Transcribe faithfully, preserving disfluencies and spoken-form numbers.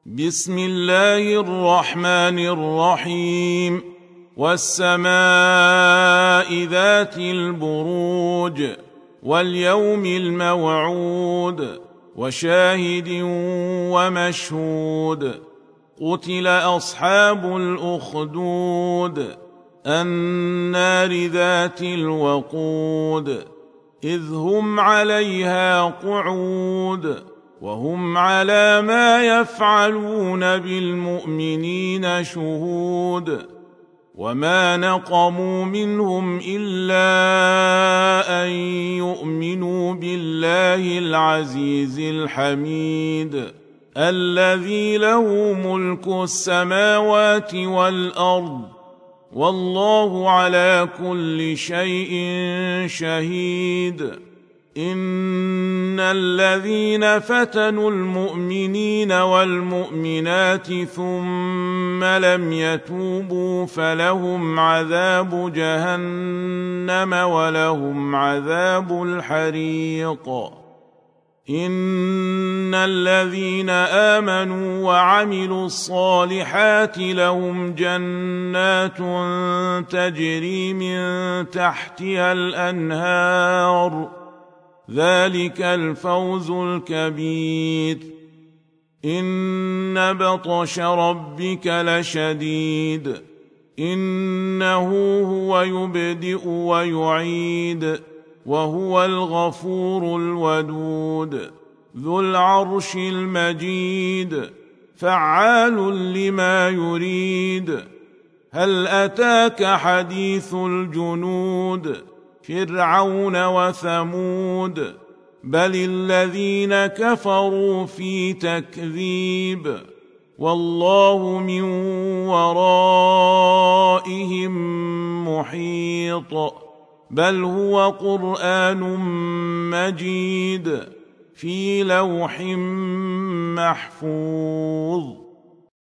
بسم الله الرحمن الرحيم والسماء ذات البروج واليوم الموعود وشاهد ومشهود قتل أصحاب الأخدود النار ذات الوقود إذ هم عليها قعود وهم على ما يفعلون بالمؤمنين شهود وما نقموا منهم إلا أن يؤمنوا بالله العزيز الحميد الذي له ملك السماوات والأرض والله على كل شيء شهيد إن الذين فتنوا المؤمنين والمؤمنات ثم لم يتوبوا فلهم عذاب جهنم ولهم عذاب الحريق إن الذين آمنوا وعملوا الصالحات لهم جنات تجري من تحتها الأنهار ذلك الفوز الكبير إن بطش ربك لشديد إنه هو يبدئ ويعيد وهو الغفور الودود ذو العرش المجيد فعال لما يريد هل أتاك حديث الجنود فرعون وثمود بل الذين كفروا في تكذيب والله من ورائهم محيط بل هو قرآن مجيد في لوح محفوظ.